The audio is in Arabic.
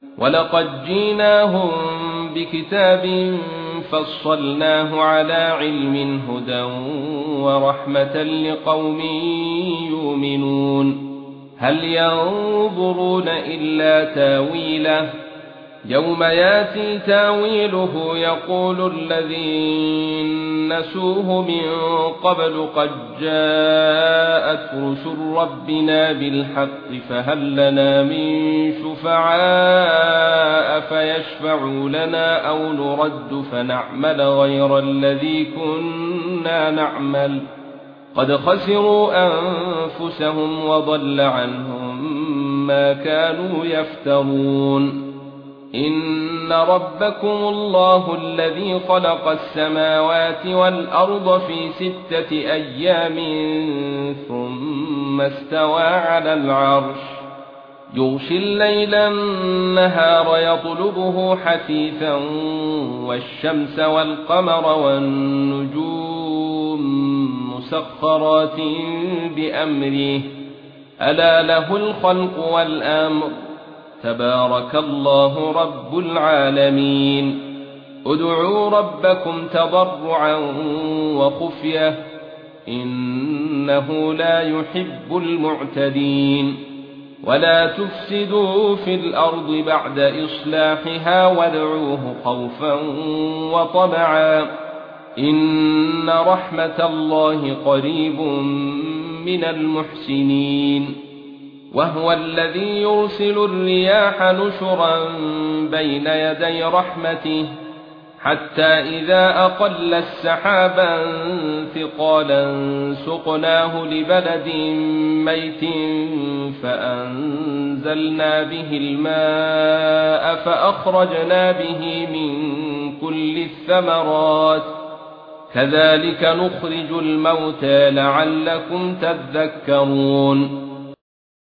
ولقد جئناهم بكتاب فصلناه على علم هدى ورحمة لقوم يؤمنون هل ينظرون إلا تاويله يوم ياتي تاويله يقول الذين نسوه من قبل قد جاءت رسل ربنا بالحق فهل لنا من شفعاء فيشفعوا لنا أو نرد فنعمل غير الذي كنا نعمل قد خسروا أنفسهم وضل عنهم ما كانوا يفترون إن ربكم الله الذي خلق السماوات والأرض في 6 أيام ثم استوى على العرش يغشي الليل النهار يطلبه حثيثا والشمس والقمر والنجوم مسخرات بأمره ألا له الخلق والأمر تبارك الله رب العالمين ادعوا ربكم تضرعا وخفية إنه لا يحب المعتدين ولا تفسدوا في الأرض بعد إصلاحها وادعوه خوفا وطمعا إن رحمة الله قريب من المحسنين وهو الذي يرسل الرياح نشرا بين يدي رحمته حتى إذا أقل السحابا ثقالا سقناه لبلد ميت فأنزلنا به الماء فأخرجنا به من كل الثمرات كذلك نخرج الموتى لعلكم تذكرون